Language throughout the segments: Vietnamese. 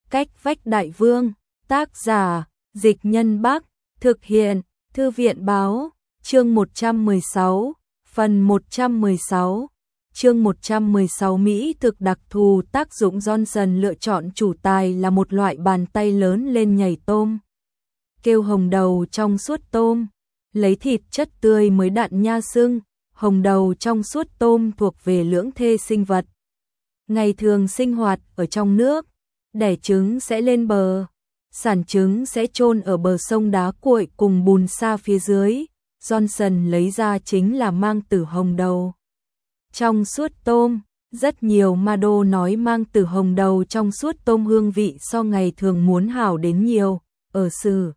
Cách vách đại vương, tác giả, Dịch Nhân Bắc, thực hiện, Thư viện báo, chương 116, phần 116, chương 116 Mỹ thực đặc thù tác dụng Johnson lựa chọn chủ tài là một loại bàn tay lớn lên nhảy tôm. Kêu hồng đầu trong suốt tôm, lấy thịt chất tươi mới đặn nha sưng, hồng đầu trong suốt tôm thuộc về lưỡng thê sinh vật. Ngày thường sinh hoạt ở trong nước, đẻ trứng sẽ lên bờ, sản trứng sẽ chôn ở bờ sông đá cuội cùng bùn sa phía dưới. Johnson lấy ra chính là mang tử hồng đầu trong suốt tôm. Rất nhiều Mado nói mang tử hồng đầu trong suốt tôm hương vị so ngày thường muốn hảo đến nhiều. Ở xử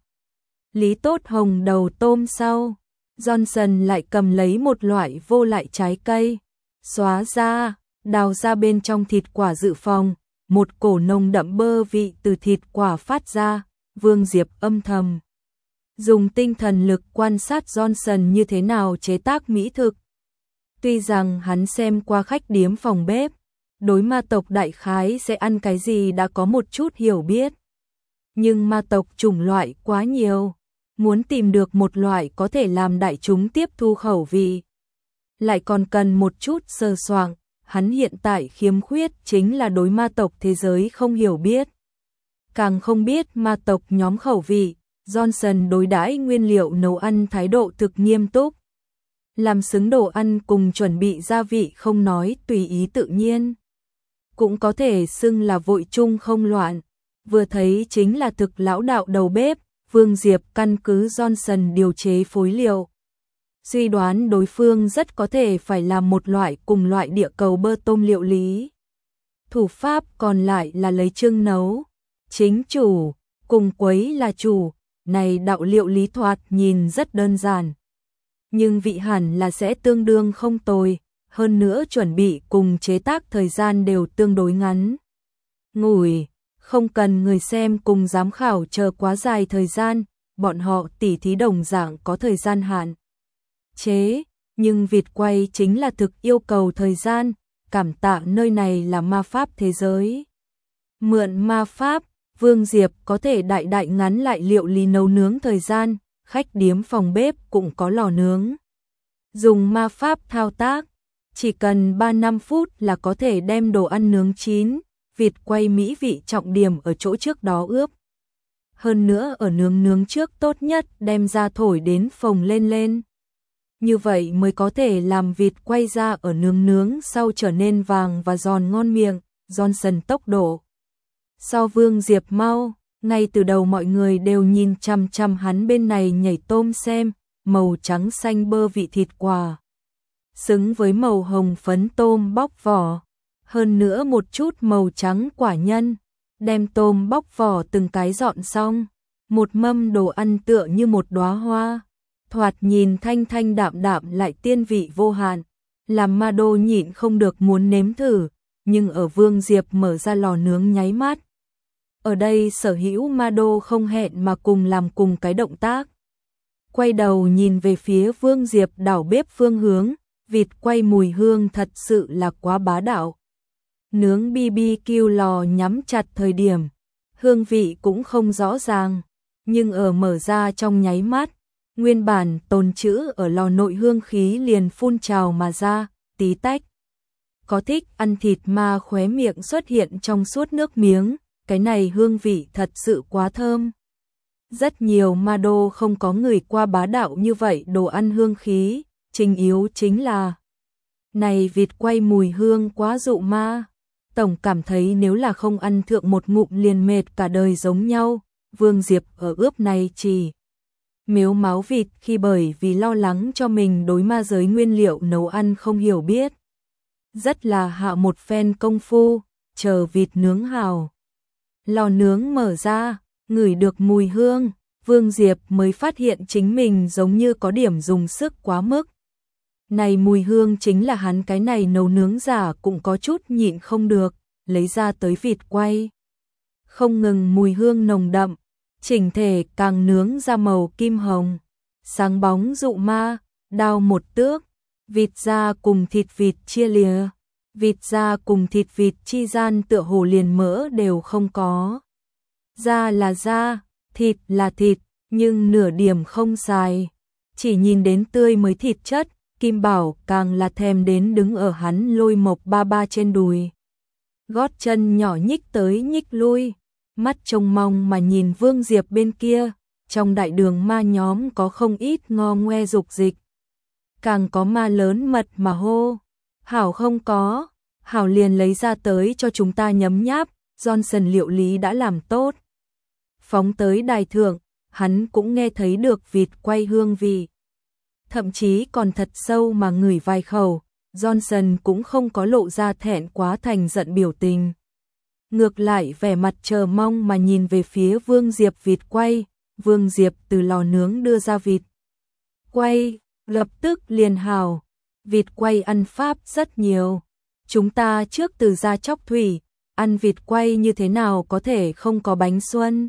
lý tốt hồng đầu tôm sau, Johnson lại cầm lấy một loại vô lại trái cây, xóa ra, đào ra bên trong thịt quả dự phòng, một cổ nồng đậm bơ vị từ thịt quả phát ra. Vương Diệp âm thầm dùng tinh thần lực quan sát Johnson như thế nào chế tác mỹ thực. Tuy rằng hắn xem qua khách điếm phòng bếp, đối ma tộc đại khái sẽ ăn cái gì đã có một chút hiểu biết. Nhưng ma tộc chủng loại quá nhiều, muốn tìm được một loại có thể làm đại chúng tiếp thu khẩu vị, lại còn cần một chút sơ soạn. Hắn hiện tại khiếm khuyết chính là đối ma tộc thế giới không hiểu biết. Càng không biết ma tộc nhóm khẩu vị. Johnson đối đãi nguyên liệu nấu ăn thái độ thực nghiêm túc. Làm xứng đồ ăn cùng chuẩn bị gia vị không nói tùy ý tự nhiên, cũng có thể xưng là vội chung không loạn. Vừa thấy chính là thực lão đạo đầu bếp. Vương Diệp căn cứ Johnson điều chế phối liệu, suy đoán đối phương rất có thể phải làm một loại cùng loại địa cầu bơ tôm liệu lý. Thủ pháp còn lại là lấy chưng nấu, chính chủ, cùng quấy là chủ. Này đạo liệu lý thoạt nhìn rất đơn giản, nhưng vị hẳn là sẽ tương đương không tồi. Hơn nữa chuẩn bị cùng chế tác thời gian đều tương đối ngắn ngủi, không cần người xem cùng giám khảo chờ quá dài thời gian. Bọn họ tỉ thí đồng dạng có thời gian hạn chế, nhưng vịt quay chính là thực yêu cầu thời gian. Cảm tạ nơi này là ma pháp thế giới. Mượn ma pháp, Vương Diệp có thể đại đại ngắn lại liệu lý nấu nướng thời gian. Khách điếm phòng bếp cũng có lò nướng, dùng ma pháp thao tác, chỉ cần 3-5 phút là có thể đem đồ ăn nướng chín. Vịt quay mỹ vị trọng điểm ở chỗ trước đó ướp. Hơn nữa ở nướng trước tốt nhất đem ra thổi đến phồng lên. Như vậy mới có thể làm vịt quay ra ở nướng sau trở nên vàng và giòn ngon miệng. Johnson tốc độ so Vương Diệp mau, ngay từ đầu mọi người đều nhìn chằm chằm hắn bên này nhảy tôm xem. Màu trắng xanh bơ vị thịt quả xứng với màu hồng phấn tôm bóc vỏ, hơn nữa một chút màu trắng quả nhân. Đem tôm bóc vỏ từng cái dọn xong, một mâm đồ ăn tựa như một đóa hoa, thoạt nhìn thanh thanh đạm đạm lại tiên vị vô hạn, làm Mado nhịn không được muốn nếm thử. Nhưng ở Vương Diệp mở ra lò nướng nháy mắt, ở đây sở hữu Mado không hẹn mà cùng làm cùng cái động tác, quay đầu nhìn về phía Vương Diệp đảo bếp phương hướng. Vịt quay mùi hương thật sự là quá bá đạo. Nướng BBQ lò nhắm chặt thời điểm, hương vị cũng không rõ ràng, nhưng ở mở ra trong nháy mắt, nguyên bản tồn trữ ở lò nội hương khí liền phun trào mà ra, tí tách. Có thích ăn thịt ma khóe miệng xuất hiện trong suốt nước miếng, cái này hương vị thật sự quá thơm. Rất nhiều Mado không có người qua bá đạo như vậy đồ ăn hương khí, chính yếu chính là này vịt quay mùi hương quá dụ ma. Tổng cảm thấy nếu là không ăn thượng một ngụm liền mệt cả đời giống nhau. Vương Diệp ở ướp này chỉ mếu máu vịt khi bởi vì lo lắng cho mình đối ma giới nguyên liệu nấu ăn không hiểu biết. Rất là hạ một phen công phu, chờ vịt nướng hào. Lò nướng mở ra, ngửi được mùi hương, Vương Diệp mới phát hiện chính mình giống như có điểm dùng sức quá mức. Này mùi hương chính là hắn cái này nấu nướng giả cũng có chút nhịn không được, lấy ra tới vịt quay. Không ngừng mùi hương nồng đậm, chỉnh thể càng nướng ra màu kim hồng, sáng bóng dụ ma. Đao một tước, vịt da cùng thịt vịt chia lìa, vịt da cùng thịt vịt chi gian tựa hồ liền mỡ đều không có. Da là da, thịt là thịt, nhưng nửa điểm không xài. Chỉ nhìn đến tươi mới thịt chất, Kim Bảo càng là thèm đến đứng ở hắn Lôi Mộc ba ba trên đùi. Gót chân nhỏ nhích tới nhích lui, mắt trông mong mà nhìn Vương Diệp bên kia, trong đại đường ma nhóm có không ít ngo ngoe dục dịch. Càng có ma lớn mật mà hô, Hảo không có, Hảo liền lấy ra tới cho chúng ta nhấm nháp, Johnson liệu lý đã làm tốt. Phóng tới đài thượng, hắn cũng nghe thấy được vịt quay hương vị. Thậm chí còn thật sâu mà ngửi vài khẩu, Johnson cũng không có lộ ra thẹn quá thành giận biểu tình. Ngược lại vẻ mặt chờ mong mà nhìn về phía Vương Diệp vịt quay, Vương Diệp từ lò nướng đưa ra vịt quay, lập tức liền hào. Vịt quay ăn pháp rất nhiều. Chúng ta trước từ ra Chóc Thủy, ăn vịt quay như thế nào có thể không có bánh xuân.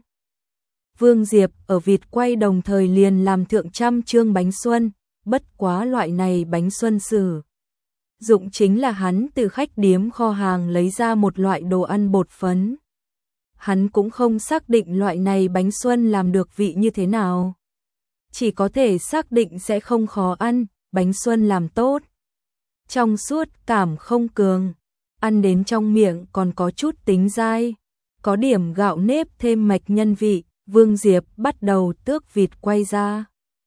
Vương Diệp ở vịt quay đồng thời liền làm thượng trăm chương bánh xuân, bất quá loại này bánh xuân sử dụng chính là hắn từ khách điếm kho hàng lấy ra một loại đồ ăn bột phấn. Hắn cũng không xác định loại này bánh xuân làm được vị như thế nào. Chỉ có thể xác định sẽ không khó ăn, bánh xuân làm tốt. Trong suốt cảm không cường, ăn đến trong miệng còn có chút tính dai, có điểm gạo nếp thêm mạch nhân vị. Vương Diệp bắt đầu tước vịt quay ra.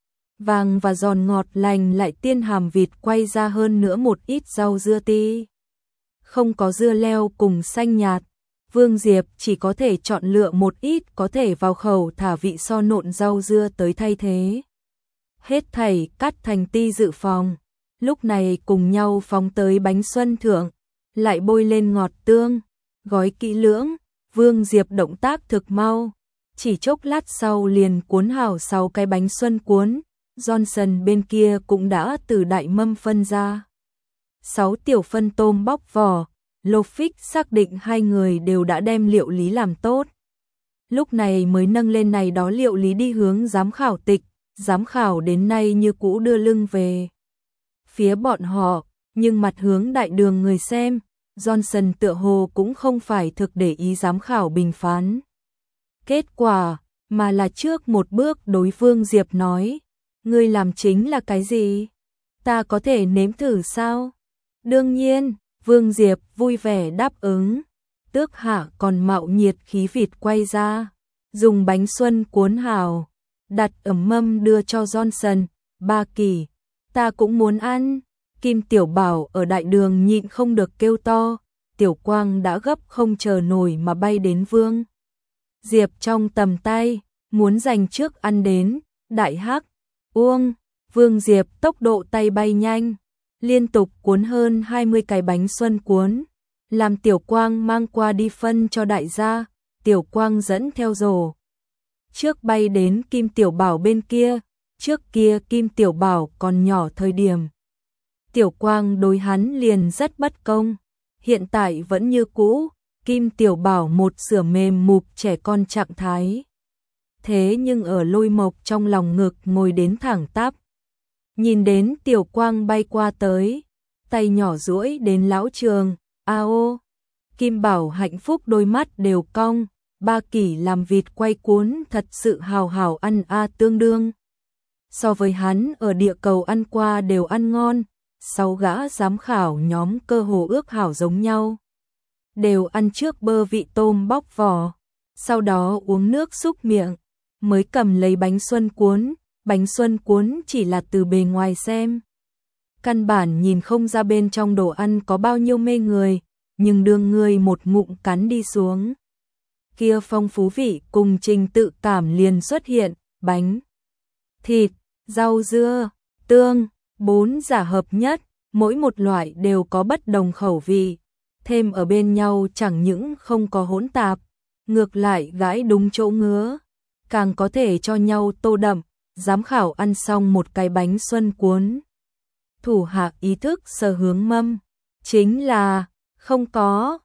Vàng và giòn ngọt lành lại tiên hàm vịt quay ra hơn nữa một ít rau dưa ti. Không có dưa leo cùng xanh nhạt, Vương Diệp chỉ có thể chọn lựa một ít có thể vào khẩu thả vị so nộn rau dưa tới thay thế. Hết thảy cắt thành ti dự phòng, lúc này cùng nhau phóng tới bánh xuân thượng, lại bôi lên ngọt tương, gói kỹ lưỡng, Vương Diệp động tác thực mau. Chỉ chốc lát sau liền cuốn hảo 6 cái bánh xuân cuốn, Johnson bên kia cũng đã từ đại mâm phân ra 6 tiểu phân tôm bóc vỏ, Lofix xác định hai người đều đã đem liệu lý làm tốt. Lúc này mới nâng lên này đó liệu lý đi hướng giám khảo tịch, giám khảo đến nay như cũ đưa lưng về phía bọn họ, nhưng mặt hướng đại đường người xem, Johnson tựa hồ cũng không phải thực để ý giám khảo bình phán kết quả, mà là trước một bước đối Vương Diệp nói, ngươi làm chính là cái gì? Ta có thể nếm thử sao? Đương nhiên, Vương Diệp vui vẻ đáp ứng, tước hạ còn mạo nhiệt khí vịt quay ra, dùng bánh xuân cuốn hào, đặt ở mâm đưa cho Johnson, Ba Kỳ, ta cũng muốn ăn. Kim Tiểu Bảo ở đại đường nhịn không được kêu to, Tiểu Quang đã gấp không chờ nổi mà bay đến Vương Diệp trong tầm tay, muốn giành trước ăn đến, đại hắc, uông, Vương Diệp tốc độ tay bay nhanh, liên tục cuốn hơn 20 cái bánh xuân cuốn, làm Tiểu Quang mang qua đi phân cho đại gia, Tiểu Quang dẫn theo rổ. Trước bay đến Kim Tiểu Bảo bên kia, trước kia Kim Tiểu Bảo còn nhỏ thời điểm. Tiểu Quang đối hắn liền rất bất công, hiện tại vẫn như cũ. Kim Tiểu Bảo một sửa mềm mụp trẻ con trạng thái. Thế nhưng ở Lôi Mộc trong lòng ngực ngồi đến thẳng tắp. Nhìn đến Tiểu Quang bay qua tới, tay nhỏ duỗi đến lão trường, ao. Kim Bảo hạnh phúc đôi mắt đều cong, Ba Kỳ làm vịt quay cuốn thật sự hào hào ăn tương đương. So với hắn ở địa cầu ăn qua đều ăn ngon, 6 gã giám khảo nhóm cơ hồ ước hảo giống nhau. Đều ăn trước bơ vị tôm bóc vỏ, sau đó uống nước xúc miệng, mới cầm lấy bánh xuân cuốn chỉ là từ bề ngoài xem. Căn bản nhìn không ra bên trong đồ ăn có bao nhiêu mê người, nhưng đương người một ngụm cắn đi xuống. Kia phong phú vị cùng trình tự cảm liền xuất hiện, bánh, thịt, rau dưa, tương, 4 giả hợp nhất, mỗi một loại đều có bất đồng khẩu vị. Thêm ở bên nhau chẳng những không có hỗn tạp, ngược lại gãi đúng chỗ ngứa, càng có thể cho nhau tô đậm. Giám khảo ăn xong một cái bánh xuân cuốn, thủ hạ ý thức sờ hướng mâm, chính là không có,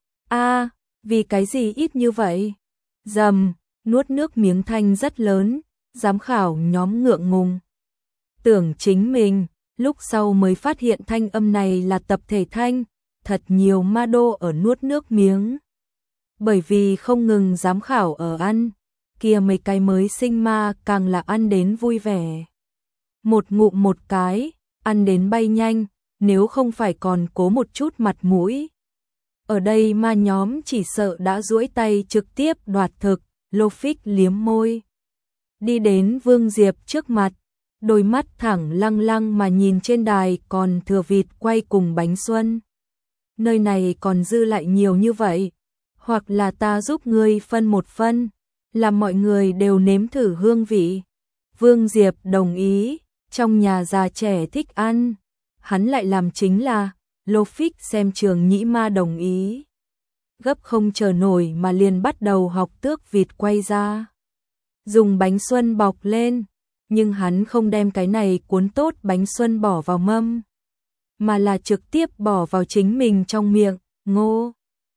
vì cái gì ít như vậy? Dầm, nuốt nước miếng thanh rất lớn, giám khảo nhóm ngượng ngùng. Tưởng chính mình, lúc sau mới phát hiện thanh âm này là tập thể thanh. Thật nhiều ma đô ở nuốt nước miếng. Bởi vì không ngừng giám khảo ở ăn, kia mấy cái mới sinh ma càng là ăn đến vui vẻ. Một ngụm một cái, ăn đến bay nhanh, nếu không phải còn cố một chút mặt mũi. Ở đây ma nhóm chỉ sợ đã duỗi tay trực tiếp đoạt thực, Lô Phích liếm môi. Đi đến Vương Diệp trước mặt, đôi mắt thẳng lăng lăng mà nhìn trên đài còn thừa vịt quay cùng bánh xuân. Nơi này còn dư lại nhiều như vậy, hoặc là ta giúp ngươi phân một phân, làm mọi người đều nếm thử hương vị. Vương Diệp đồng ý, trong nhà già trẻ thích ăn, hắn lại làm chính là, Lô Phích xem Trường Nhĩ Ma đồng ý. Gấp không chờ nổi mà liền bắt đầu học tước vịt quay ra. Dùng bánh xuân bọc lên, nhưng hắn không đem cái này cuốn tốt bánh xuân bỏ vào mâm, mà là trực tiếp bỏ vào chính mình trong miệng, ngô.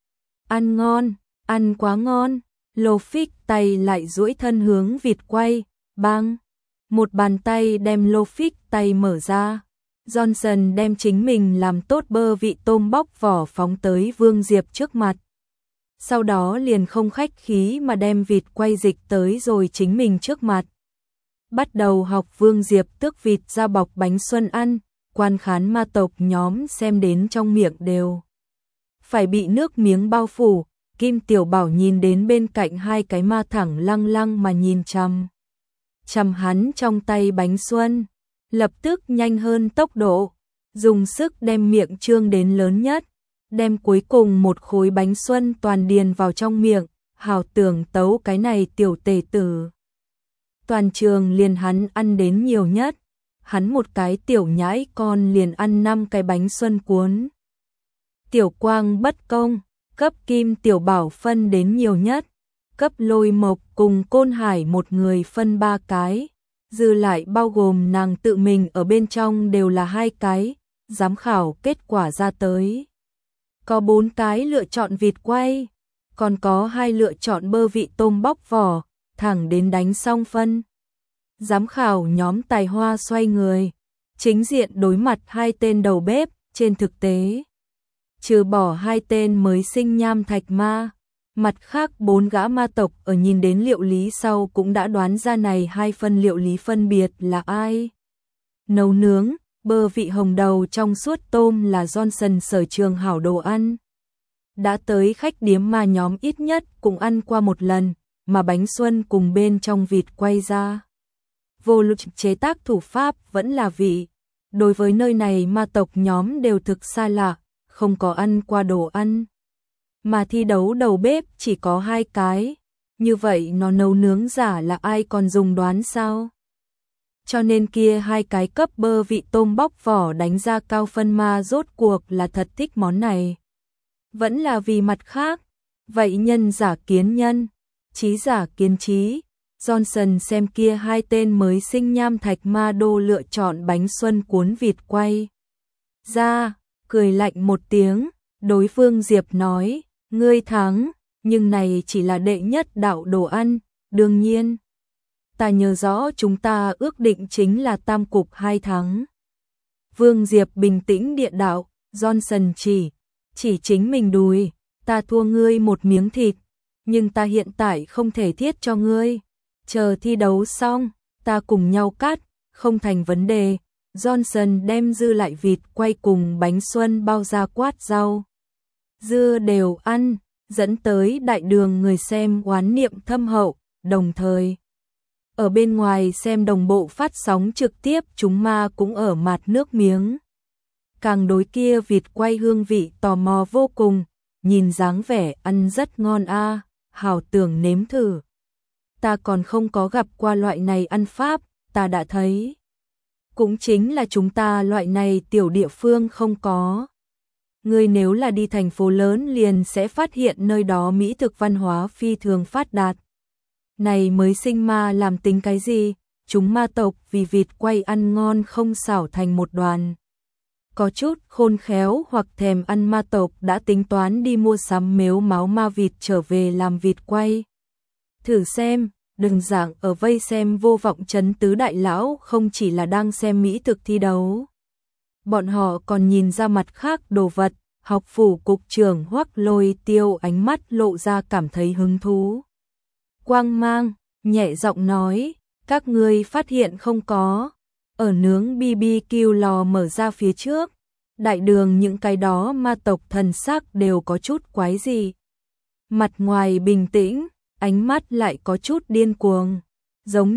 Ăn ngon, ăn quá ngon, Lô Phích tay lại duỗi thân hướng vịt quay, bang. Một bàn tay đem Lô Phích tay mở ra. Johnson đem chính mình làm tốt bơ vị tôm bóc vỏ phóng tới Vương Diệp trước mặt. Sau đó liền không khách khí mà đem vịt quay dịch tới rồi chính mình trước mặt. Bắt đầu học Vương Diệp tước vịt ra bọc bánh xuân ăn, quan khán ma tộc nhóm xem đến trong miệng đều phải bị nước miếng bao phủ. Kim Tiểu Bảo nhìn đến bên cạnh hai cái ma thẳng lăng lăng mà nhìn chằm hắn trong tay bánh xuân, lập tức nhanh hơn tốc độ, dùng sức đem miệng trương đến lớn nhất, đem cuối cùng một khối bánh xuân toàn điền vào trong miệng, hào tưởng tấu cái này tiểu tể tử. Toàn trường liền hắn ăn đến nhiều nhất, hắn một cái tiểu nhãi con liền ăn 5 cái bánh xuân cuốn. Tiểu Quang bất công, cấp Kim Tiểu Bảo phân đến nhiều nhất, cấp Lôi Mộc cùng Côn Hải một người phân 3 cái, dư lại bao gồm nàng tự mình ở bên trong đều là 2 cái, giám khảo kết quả ra tới. Có 4 cái lựa chọn vịt quay, còn có 2 lựa chọn bơ vị tôm bóc vỏ, thẳng đến đánh xong phân. Giám khảo nhóm tài hoa xoay người, chính diện đối mặt 2 tên đầu bếp, trên thực tế. Trừ bỏ 2 tên mới sinh nham thạch ma, mặt khác 4 gã ma tộc ở nhìn đến liệu lý sau cũng đã đoán ra này 2 phân liệu lý phân biệt là ai. Nấu nướng, bơ vị hồng đầu trong suốt tôm là Johnson sở trường hảo đồ ăn. Đã tới khách điếm ma nhóm ít nhất cũng ăn qua một lần, mà bánh xuân cùng bên trong vịt quay ra. Vô luận chế tác thủ pháp vẫn là vị, đối với nơi này ma tộc nhóm đều thực xa lạ, không có ăn qua đồ ăn. Mà thi đấu đầu bếp chỉ có 2 cái, như vậy nó nấu nướng giả là ai còn dùng đoán sao? Cho nên kia 2 cái cấp bơ vị tôm bóc vỏ đánh ra cao phân ma rốt cuộc là thật thích món này. Vẫn là vì mặt khác, vậy nhân giả kiến nhân, trí giả kiến trí. Johnson xem kia 2 tên mới sinh nham thạch ma đô lựa chọn bánh xuân cuốn vịt quay ra, cười lạnh một tiếng, đối phương Diệp nói, ngươi thắng, nhưng này chỉ là đệ nhất đạo đồ ăn, đương nhiên. Ta nhớ rõ chúng ta ước định chính là tam cục 2 thắng. Vương Diệp bình tĩnh địa đạo, Johnson chỉ chính mình đùi, ta thua ngươi một miếng thịt, nhưng ta hiện tại không thể thiết cho ngươi. Chờ thi đấu xong, ta cùng nhau cắt, không thành vấn đề. Johnson đem dư lại vịt quay cùng bánh xuân bao ra quát rau dưa đều ăn, dẫn tới đại đường người xem oán niệm thâm hậu, đồng thời ở bên ngoài xem đồng bộ phát sóng trực tiếp chúng ma cũng ở mặt nước miếng. Càng đối kia vịt quay hương vị tò mò vô cùng, nhìn dáng vẻ ăn rất ngon a, hảo tưởng nếm thử. Ta còn không có gặp qua loại này ăn pháp, ta đã thấy. Cũng chính là chúng ta loại này tiểu địa phương không có. Ngươi nếu là đi thành phố lớn liền sẽ phát hiện nơi đó mỹ thực văn hóa phi thường phát đạt. Này mới sinh ma làm tính cái gì, chúng ma tộc vì vịt quay ăn ngon không xảo thành một đoàn. Có chút khôn khéo hoặc thèm ăn ma tộc đã tính toán đi mua sắm mếu máu ma vịt trở về làm vịt quay. Thử xem, đừng dạng ở vây xem vô vọng chấn tứ đại lão không chỉ là đang xem mỹ thực thi đấu. Bọn họ còn nhìn ra mặt khác đồ vật, học phủ cục trưởng Hoắc Lôi Tiêu ánh mắt lộ ra cảm thấy hứng thú. Quang mang, nhẹ giọng nói, các ngươi phát hiện không có, ở nướng BBQ lò mở ra phía trước, đại đường những cái đó ma tộc thần sắc đều có chút quái gì. Mặt ngoài bình tĩnh, ánh mắt lại có chút điên cuồng, giống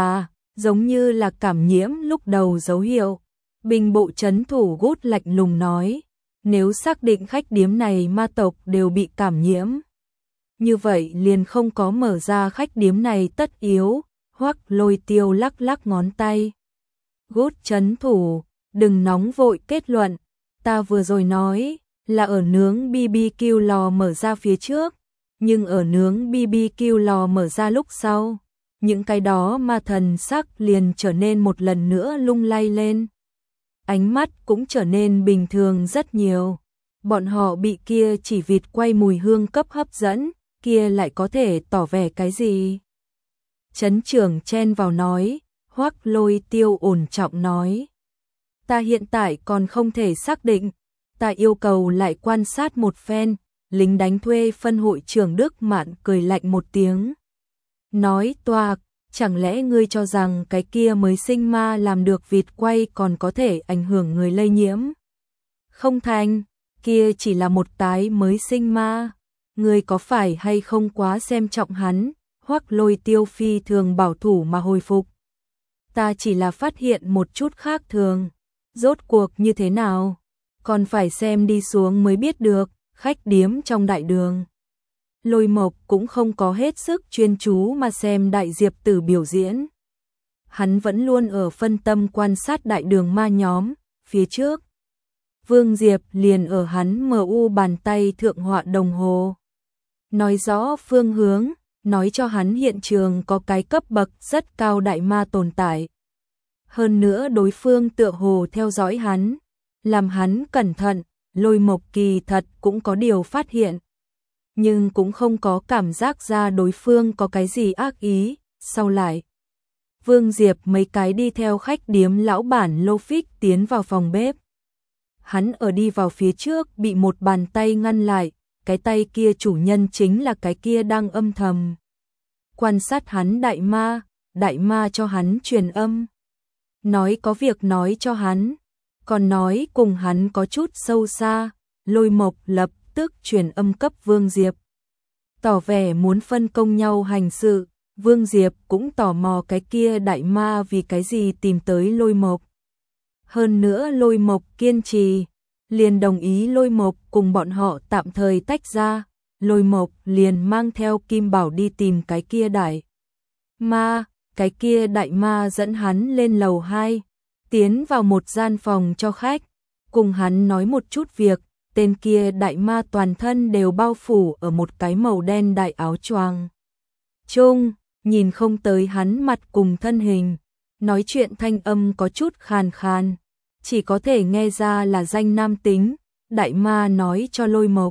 như là cảm nhiễm lúc đầu dấu hiệu. Binh bộ trấn thủ Gút lạnh lùng nói, nếu xác định khách điếm này ma tộc đều bị cảm nhiễm, như vậy liền không có mở ra khách điếm này tất yếu. Hoắc Lôi Tiêu lắc lắc ngón tay. Gút trấn thủ, đừng nóng vội kết luận, ta vừa rồi nói là ở nướng BBQ lò mở ra phía trước, nhưng ở nướng BBQ lò mở ra lúc sau, những cái đó ma thần sắc liền trở nên một lần nữa lung lay lên. Ánh mắt cũng trở nên bình thường rất nhiều. Bọn họ bị kia chỉ vịt quay mùi hương cấp hấp dẫn, kia lại có thể tỏ vẻ cái gì? Trấn trưởng chen vào nói, Hoắc Lôi Tiêu ổn trọng nói. Ta hiện tại còn không thể xác định, ta yêu cầu lại quan sát một phen. Lính đánh thuê phân hội trưởng Đức Mạn cười lạnh một tiếng. Nói toạc, chẳng lẽ ngươi cho rằng cái kia mới sinh ma làm được vịt quay còn có thể ảnh hưởng người lây nhiễm? Không thành, kia chỉ là một tái mới sinh ma. Ngươi có phải hay không quá xem trọng hắn? Hoắc Lôi Tiêu phi thường bảo thủ mà hồi phục. Ta chỉ là phát hiện một chút khác thường. Rốt cuộc như thế nào? Còn phải xem đi xuống mới biết được. Khách điếm trong đại đường. Lôi Mộc cũng không có hết sức chuyên chú mà xem Đại Diệp Tử biểu diễn. Hắn vẫn luôn ở phân tâm quan sát đại đường ma nhóm, phía trước. Vương Diệp liền ở hắn MU bàn tay thượng họa đồng hồ. Nói rõ phương hướng, nói cho hắn hiện trường có cái cấp bậc rất cao đại ma tồn tại. Hơn nữa đối phương tựa hồ theo dõi hắn, làm hắn cẩn thận. Lôi Mộc kỳ thật cũng có điều phát hiện, nhưng cũng không có cảm giác ra đối phương có cái gì ác ý. Sau lại, Vương Diệp mấy cái đi theo khách điếm lão bản Lô Phích tiến vào phòng bếp. Hắn ở đi vào phía trước bị một bàn tay ngăn lại, cái tay kia chủ nhân chính là cái kia đang âm thầm quan sát hắn đại ma cho hắn truyền âm. Nói có việc nói cho hắn. Còn nói cùng hắn có chút sâu xa, Lôi Mộc lập tức truyền âm cấp Vương Diệp. Tỏ vẻ muốn phân công nhau hành sự, Vương Diệp cũng tò mò cái kia đại ma vì cái gì tìm tới Lôi Mộc. Hơn nữa Lôi Mộc kiên trì, liền đồng ý Lôi Mộc cùng bọn họ tạm thời tách ra, Lôi Mộc liền mang theo Kim Bảo đi tìm cái kia đại ma, cái kia đại ma dẫn hắn lên lầu 2. Tiến vào một gian phòng cho khách, cùng hắn nói một chút việc, tên kia đại ma toàn thân đều bao phủ ở một cái màu đen đại áo choàng. Trung, nhìn không tới hắn mặt cùng thân hình, nói chuyện thanh âm có chút khàn khàn, chỉ có thể nghe ra là danh nam tính, đại ma nói cho Lôi Mộc.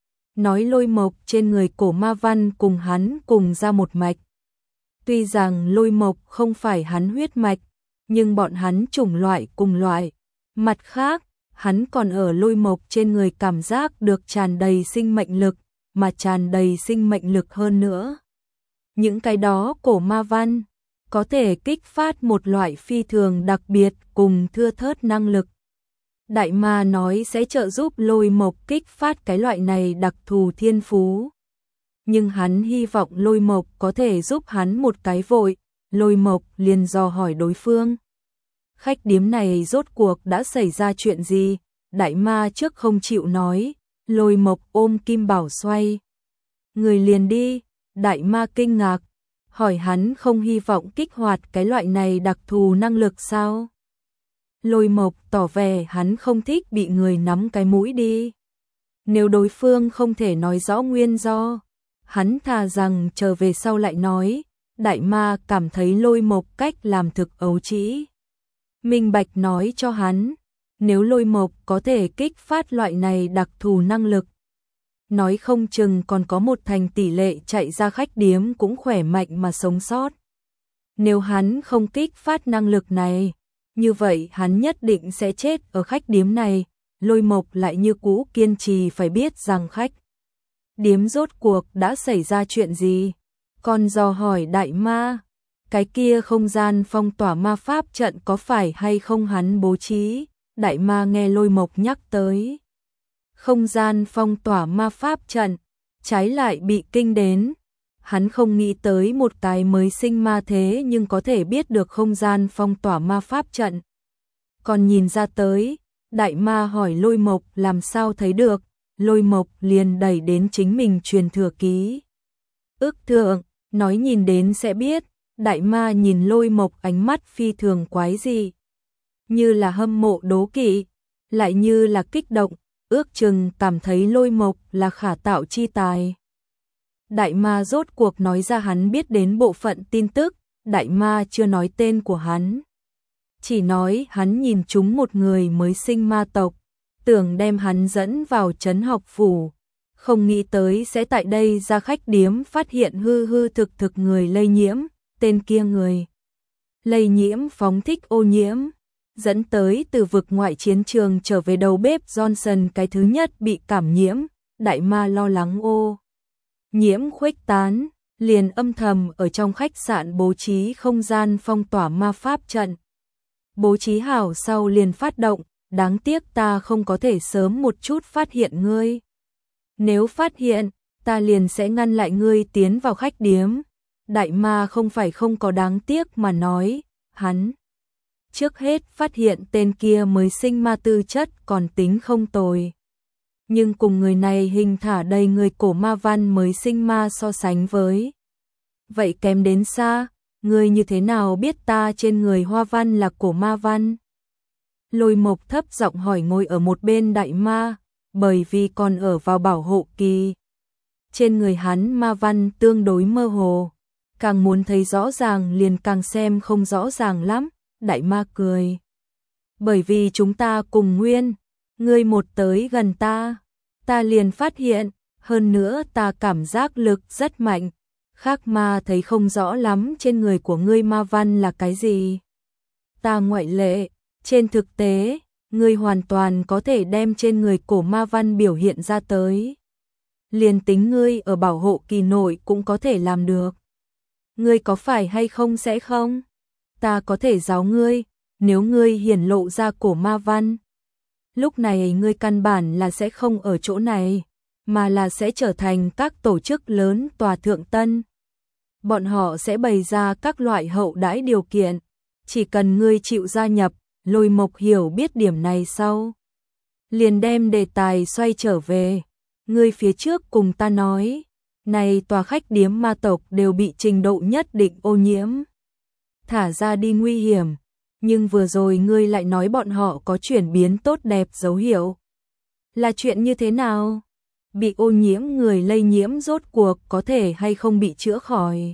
Nói Lôi Mộc trên người cổ ma văn cùng hắn cùng ra một mạch. Tuy rằng Lôi Mộc không phải hắn huyết mạch, nhưng bọn hắn chủng loại cùng loại. Mặt khác, hắn còn ở Lôi Mộc trên người cảm giác được tràn đầy sinh mệnh lực, mà tràn đầy sinh mệnh lực hơn nữa. Những cái đó cổ ma văn, có thể kích phát một loại phi thường đặc biệt cùng thưa thớt năng lực. Đại ma nói sẽ trợ giúp Lôi Mộc kích phát cái loại này đặc thù thiên phú. Nhưng hắn hy vọng Lôi Mộc có thể giúp hắn một cái vội. Lôi Mộc liền dò hỏi đối phương. Khách điếm này rốt cuộc đã xảy ra chuyện gì? Đại ma trước không chịu nói. Lôi Mộc ôm Kim Bảo xoay. Người liền đi. Đại ma kinh ngạc. Hỏi hắn không hy vọng kích hoạt cái loại này đặc thù năng lực sao? Lôi Mộc tỏ vẻ hắn không thích bị người nắm cái mũi đi. Nếu đối phương không thể nói rõ nguyên do, hắn thà rằng trở về sau lại nói. Đại ma cảm thấy Lôi Mộc cách làm thực ấu trĩ. Minh bạch nói cho hắn, nếu Lôi Mộc có thể kích phát loại này đặc thù năng lực, nói không chừng còn có một thành tỷ lệ chạy ra khách điếm cũng khỏe mạnh mà sống sót. Nếu hắn không kích phát năng lực này, như vậy hắn nhất định sẽ chết ở khách điếm này. Lôi Mộc lại như cũ kiên trì phải biết rằng khách điếm rốt cuộc đã xảy ra chuyện gì. Còn dò hỏi đại ma, cái kia không gian phong tỏa ma pháp trận có phải hay không hắn bố trí? Đại ma nghe Lôi Mộc nhắc tới không gian phong tỏa ma pháp trận, trái lại bị kinh đến. Hắn không nghĩ tới một cái mới sinh ma thế nhưng có thể biết được không gian phong tỏa ma pháp trận. Còn nhìn ra tới, đại ma hỏi Lôi Mộc làm sao thấy được, Lôi Mộc liền đẩy đến chính mình truyền thừa ký ức thượng, nói nhìn đến sẽ biết. Đại ma nhìn Lôi Mộc ánh mắt phi thường quái dị, như là hâm mộ đố kỵ, lại như là kích động, ước chừng cảm thấy Lôi Mộc là khả tạo chi tài. Đại ma rốt cuộc nói ra hắn biết đến bộ phận tin tức, đại ma chưa nói tên của hắn. Chỉ nói hắn nhìn trúng một người mới sinh ma tộc, tưởng đem hắn dẫn vào trấn học phủ, không nghĩ tới sẽ tại đây ra khách điếm phát hiện hư hư thực thực người lây nhiễm, tên kia người lây nhiễm phóng thích ô nhiễm, dẫn tới từ vực ngoại chiến trường trở về đầu bếp Johnson cái thứ nhất bị cảm nhiễm, đại ma lo lắng ô nhiễm khuếch tán, liền âm thầm ở trong khách sạn bố trí không gian phong tỏa ma pháp trận. Bố trí hảo sau liền phát động, đáng tiếc ta không có thể sớm một chút phát hiện ngươi. Nếu phát hiện, ta liền sẽ ngăn lại ngươi tiến vào khách điếm. Đại ma không phải không có đáng tiếc mà nói, hắn trước hết phát hiện tên kia mới sinh ma tư chất còn tính không tồi. Nhưng cùng người này hình thả đầy người cổ ma văn mới sinh ma so sánh với. Vậy kém đến xa, ngươi như thế nào biết ta trên người hoa văn là cổ ma văn? Lôi Mộc thấp giọng hỏi ngồi ở một bên đại ma, bởi vì còn ở vào bảo hộ kỳ. Trên người hắn ma văn tương đối mơ hồ, càng muốn thấy rõ ràng liền càng xem không rõ ràng lắm, đại ma cười. Bởi vì chúng ta cùng nguyên, ngươi một tới gần ta liền phát hiện, hơn nữa ta cảm giác lực rất mạnh, khác ma thấy không rõ lắm trên người của ngươi ma văn là cái gì. Ta ngoại lệ, trên thực tế, ngươi hoàn toàn có thể đem trên người cổ ma văn biểu hiện ra tới. Liền tính ngươi ở bảo hộ kỳ nội cũng có thể làm được. Ngươi có phải hay không sẽ không? Ta có thể giáo ngươi, nếu ngươi hiển lộ ra cổ ma văn. Lúc này ngươi căn bản là sẽ không ở chỗ này, mà là sẽ trở thành các tổ chức lớn tòa thượng tân. Bọn họ sẽ bày ra các loại hậu đãi điều kiện, chỉ cần ngươi chịu gia nhập. Lôi Mộc hiểu biết điểm này sau, liền đem đề tài xoay trở về. Ngươi phía trước cùng ta nói, này tòa khách điếm ma tộc đều bị trình độ nhất định ô nhiễm, thả ra đi nguy hiểm, nhưng vừa rồi ngươi lại nói bọn họ có chuyển biến tốt đẹp dấu hiệu. Là chuyện như thế nào? Bị ô nhiễm người lây nhiễm rốt cuộc có thể hay không bị chữa khỏi?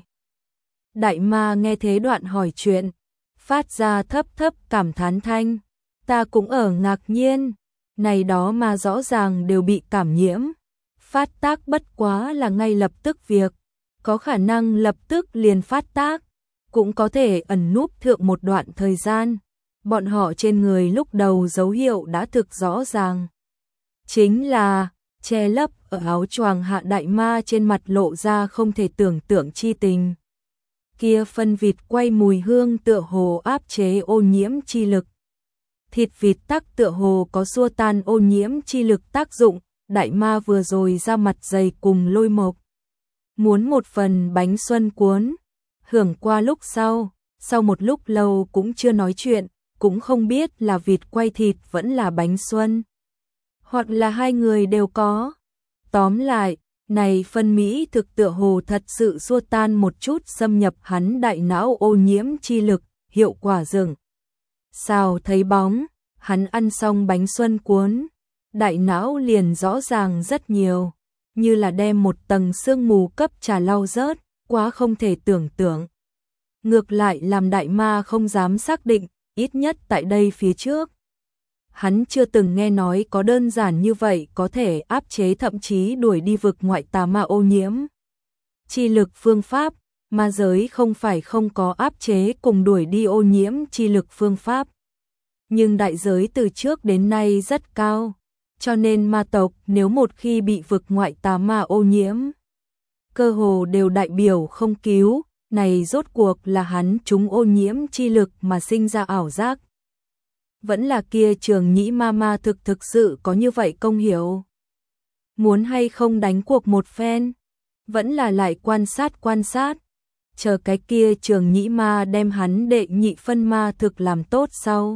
Đại ma nghe thế đoạn hỏi chuyện, phát ra thấp thấp cảm thán thanh. Ta cũng ở ngạc nhiên, này đó mà rõ ràng đều bị cảm nhiễm. Phát tác bất quá là ngay lập tức việc, có khả năng lập tức liền phát tác, cũng có thể ẩn núp thượng một đoạn thời gian. Bọn họ trên người lúc đầu dấu hiệu đã thực rõ ràng. Chính là che lấp ở áo choàng hạ, đại ma trên mặt lộ ra không thể tưởng tượng chi tình. Kia phân vịt quay mùi hương tựa hồ áp chế ô nhiễm chi lực. Thịt vịt tắc tựa hồ có xua tan ô nhiễm chi lực tác dụng. Đại ma vừa rồi ra mặt dày cùng Lôi Mộc, muốn một phần bánh xuân cuốn. Hưởng qua lúc sau một lúc lâu cũng chưa nói chuyện, cũng không biết là vịt quay thịt vẫn là bánh xuân, hoặc là hai người đều có. Tóm lại, này phân mỹ thực tựa hồ thật sự xua tan một chút xâm nhập hắn đại não ô nhiễm chi lực, hiệu quả rừng. Sao thấy bóng, hắn ăn xong bánh xuân cuốn, đại não liền rõ ràng rất nhiều, như là đem một tầng sương mù cấp trà lau rớt, quá không thể tưởng tượng. Ngược lại làm đại ma không dám xác định, ít nhất tại đây phía trước. Hắn chưa từng nghe nói có đơn giản như vậy có thể áp chế thậm chí đuổi đi vực ngoại tà ma ô nhiễm chi lực phương pháp, ma giới không phải không có áp chế cùng đuổi đi ô nhiễm chi lực phương pháp. Nhưng đại giới từ trước đến nay rất cao, cho nên ma tộc nếu một khi bị vực ngoại tà ma ô nhiễm cơ hồ đều đại biểu không cứu, này rốt cuộc là hắn trúng ô nhiễm chi lực mà sinh ra ảo giác. Vẫn là kia Trường Nhĩ ma ma thực sự có như vậy công hiệu. Muốn hay không đánh cuộc một phen, vẫn là lại quan sát, chờ cái kia Trường Nhĩ ma đem hắn đệ nhị phân ma thực làm tốt sau.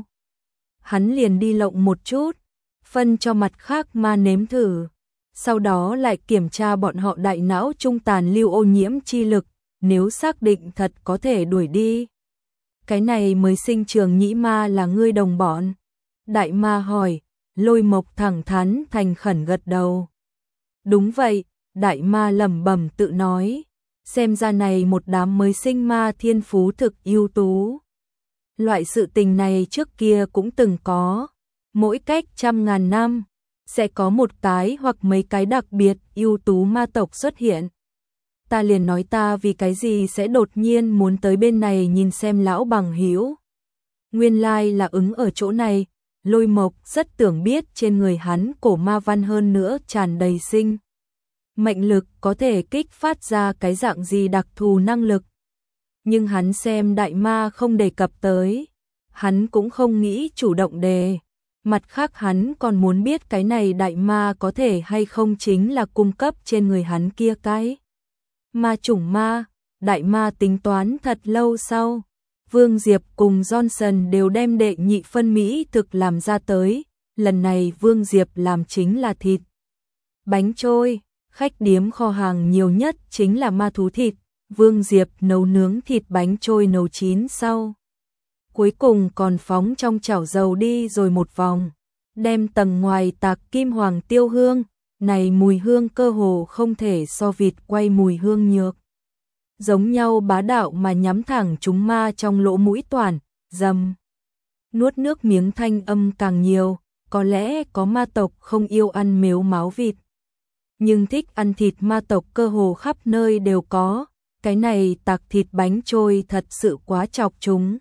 Hắn liền đi lộng một chút, phân cho mặt khác ma nếm thử, sau đó lại kiểm tra bọn họ đại não trung tàn lưu ô nhiễm chi lực, nếu xác định thật có thể đuổi đi. Cái này mới sinh Trường Nhĩ ma là ngươi đồng bọn. Đại ma hỏi, Lôi Mộc thẳng thắn thành khẩn gật đầu. Đúng vậy, đại ma lẩm bẩm tự nói, xem ra này một đám mới sinh ma thiên phú thực ưu tú. Loại sự tình này trước kia cũng từng có, mỗi cách 100.000 năm, sẽ có một cái hoặc mấy cái đặc biệt ưu tú ma tộc xuất hiện. Ta liền nói ta vì cái gì sẽ đột nhiên muốn tới bên này nhìn xem lão bằng hữu. Nguyên lai là ứng ở chỗ này, Lôi Mộc rất tưởng biết trên người hắn cổ ma văn hơn nữa tràn đầy sinh mệnh lực có thể kích phát ra cái dạng gì đặc thù năng lực. Nhưng hắn xem đại ma không đề cập tới, hắn cũng không nghĩ chủ động đề. Mặt khác hắn còn muốn biết cái này đại ma có thể hay không chính là cung cấp trên người hắn kia cái ma chủng ma. Đại ma tính toán thật lâu sau, Vương Diệp cùng Johnson đều đem đệ nhị phân mỹ thực làm ra tới. Lần này Vương Diệp làm chính là thịt bánh trôi, khách điếm kho hàng nhiều nhất chính là ma thú thịt. Vương Diệp nấu nướng thịt bánh trôi nấu chín sau, cuối cùng còn phóng trong chảo dầu đi rồi một vòng, đem tầng ngoài tạc kim hoàng tiêu hương, này mùi hương cơ hồ không thể so vịt quay mùi hương nhược. Giống nhau bá đạo mà nhắm thẳng chúng ma trong lỗ mũi toàn, dầm. Nuốt nước miếng thanh âm càng nhiều, có lẽ có ma tộc không yêu ăn mếu máu vịt. Nhưng thích ăn thịt ma tộc cơ hồ khắp nơi đều có, cái này tạc thịt bánh trôi thật sự quá chọc chúng.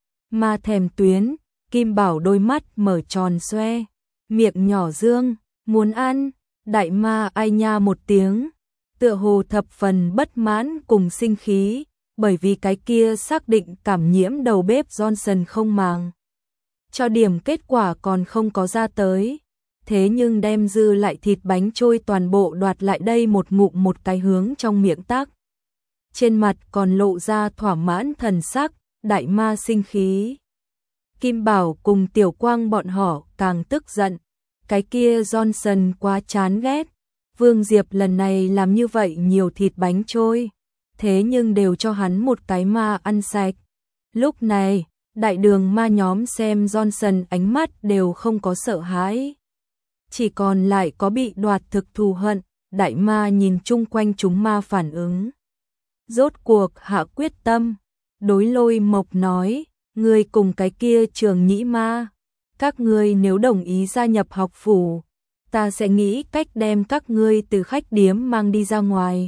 Ma thèm tuyến, Kim Bảo đôi mắt mở tròn xoe, miệng nhỏ dương, muốn ăn. Đại ma ai nha một tiếng, tựa hồ thập phần bất mãn cùng sinh khí, bởi vì cái kia xác định cảm nhiễm đầu bếp Johnson không màng cho điểm kết quả còn không có ra tới. Thế nhưng đem dư lại thịt bánh trôi toàn bộ đoạt lại đây một ngụm một cái hướng trong miệng tắc. Trên mặt còn lộ ra thỏa mãn thần sắc, đại ma sinh khí. Kim Bảo cùng Tiểu Quang bọn họ càng tức giận. Cái kia Johnson quá chán ghét. Vương Diệp lần này làm như vậy nhiều thịt bánh trôi, thế nhưng đều cho hắn một cái ma ăn sạch. Lúc này, đại đường ma nhóm xem Johnson ánh mắt đều không có sợ hãi, chỉ còn lại có bị đoạt thực thù hận. Đại ma nhìn chung quanh chúng ma phản ứng, rốt cuộc hạ quyết tâm, đối Lôi Mộc nói, ngươi cùng cái kia Trường Nhĩ ma, các ngươi nếu đồng ý gia nhập học phủ, ta sẽ nghĩ cách đem các ngươi từ khách điếm mang đi ra ngoài.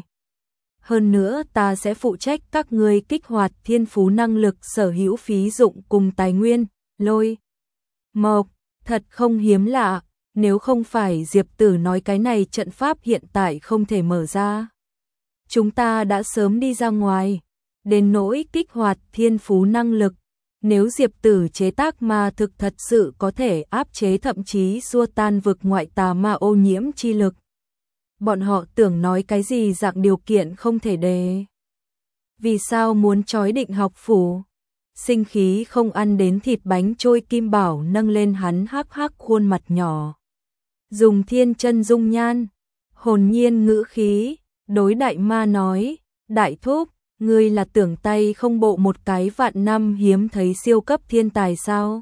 Hơn nữa ta sẽ phụ trách các ngươi kích hoạt thiên phú năng lực sở hữu phí dụng cùng tài nguyên. Lôi Mộc, thật không hiếm lạ, nếu không phải Diệp Tử nói cái này trận pháp hiện tại không thể mở ra, chúng ta đã sớm đi ra ngoài. Đến nỗi kích hoạt thiên phú năng lực, nếu Diệp Tử chế tác ma thực thật sự có thể áp chế thậm chí xua tan vực ngoại tà ma ô nhiễm chi lực, bọn họ tưởng nói cái gì dạng điều kiện không thể đề. Vì sao muốn trói định học phủ? Sinh khí không ăn đến thịt bánh trôi. Kim Bảo nâng lên hắn hắc hắc khuôn mặt nhỏ, dùng thiên chân dung nhan, hồn nhiên ngữ khí, đối đại ma nói, đại thúc, ngươi là tưởng tay không bộ một cái vạn năm hiếm thấy siêu cấp thiên tài sao?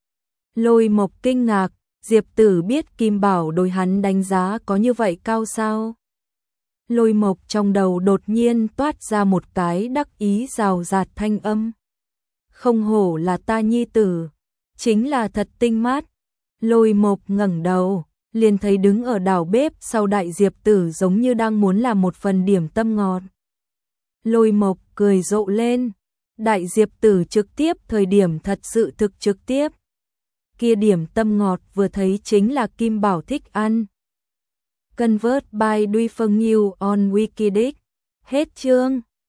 Lôi Mộc kinh ngạc, Diệp Tử biết Kim Bảo đối hắn đánh giá có như vậy cao sao? Lôi Mộc trong đầu đột nhiên toát ra một cái đắc ý rào rạt thanh âm. Không hổ là ta nhi tử, chính là thật tinh mát. Lôi Mộc ngẩng đầu, liền thấy đứng ở đảo bếp sau đại Diệp Tử giống như đang muốn làm một phần điểm tâm ngọt. Lôi Mộc cười rộ lên, đại Diệp Tử trực tiếp thời điểm thật sự thực trực tiếp. Kia điểm tâm ngọt vừa thấy chính là Kim Bảo thích ăn. Convert by Duy Phương Nhiêu on Wikidic. Hết chương.